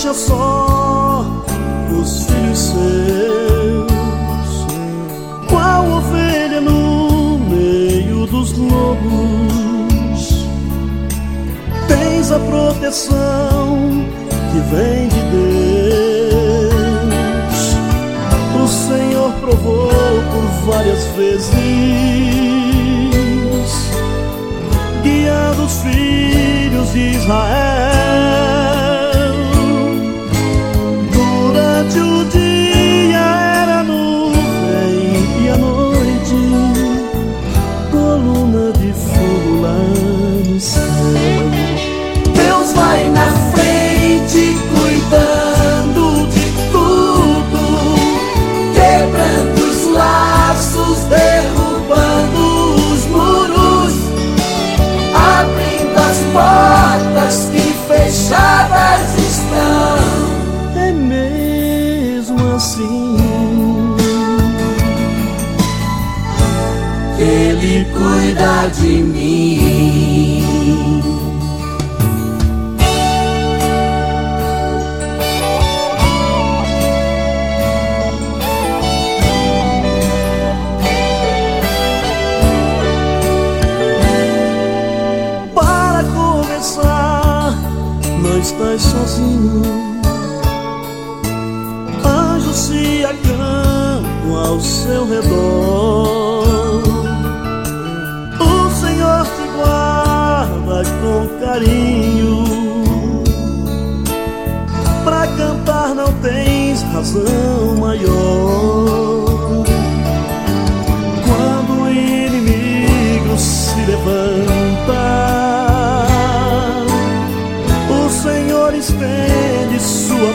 deixa só os filhos seus, qual ovelha no meio dos lobos. Tens a proteção que vem de Deus. O Senhor provou por várias vezes, guiando os filhos de Israel. Durante o dia era nuvem e à noite coluna de fogo lá no céu. Deus vai na frente cuidando de tudo, quebrando os laços, derrubando os muros, abrindo as portas que fechadas estão. É mesmo assim, Ele cuida de mim. para começar, não estás sozinho. Anjos se acampam ao seu redor. O Senhor te guarda com carinho. Pra cantar não tens razão maior. Quando o inimigo se levanta, o Senhor estende sua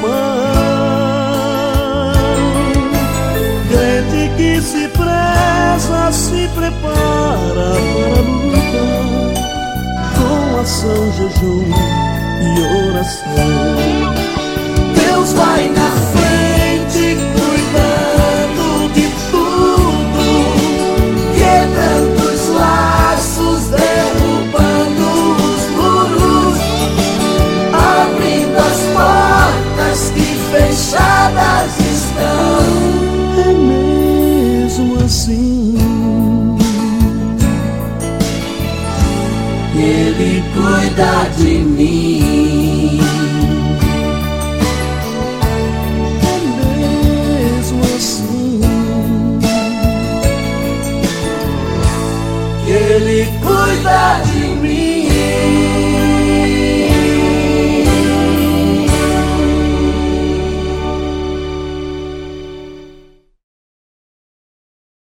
mão. Crente que se preza, se prepara para a luta, com ação, jejum e oração. Deus vai na frente cuidando de tudo, quebrando os laços, derrubando os muros, abrindo as portas que fechadas estão. É mesmo assim, Ele cuida de mim.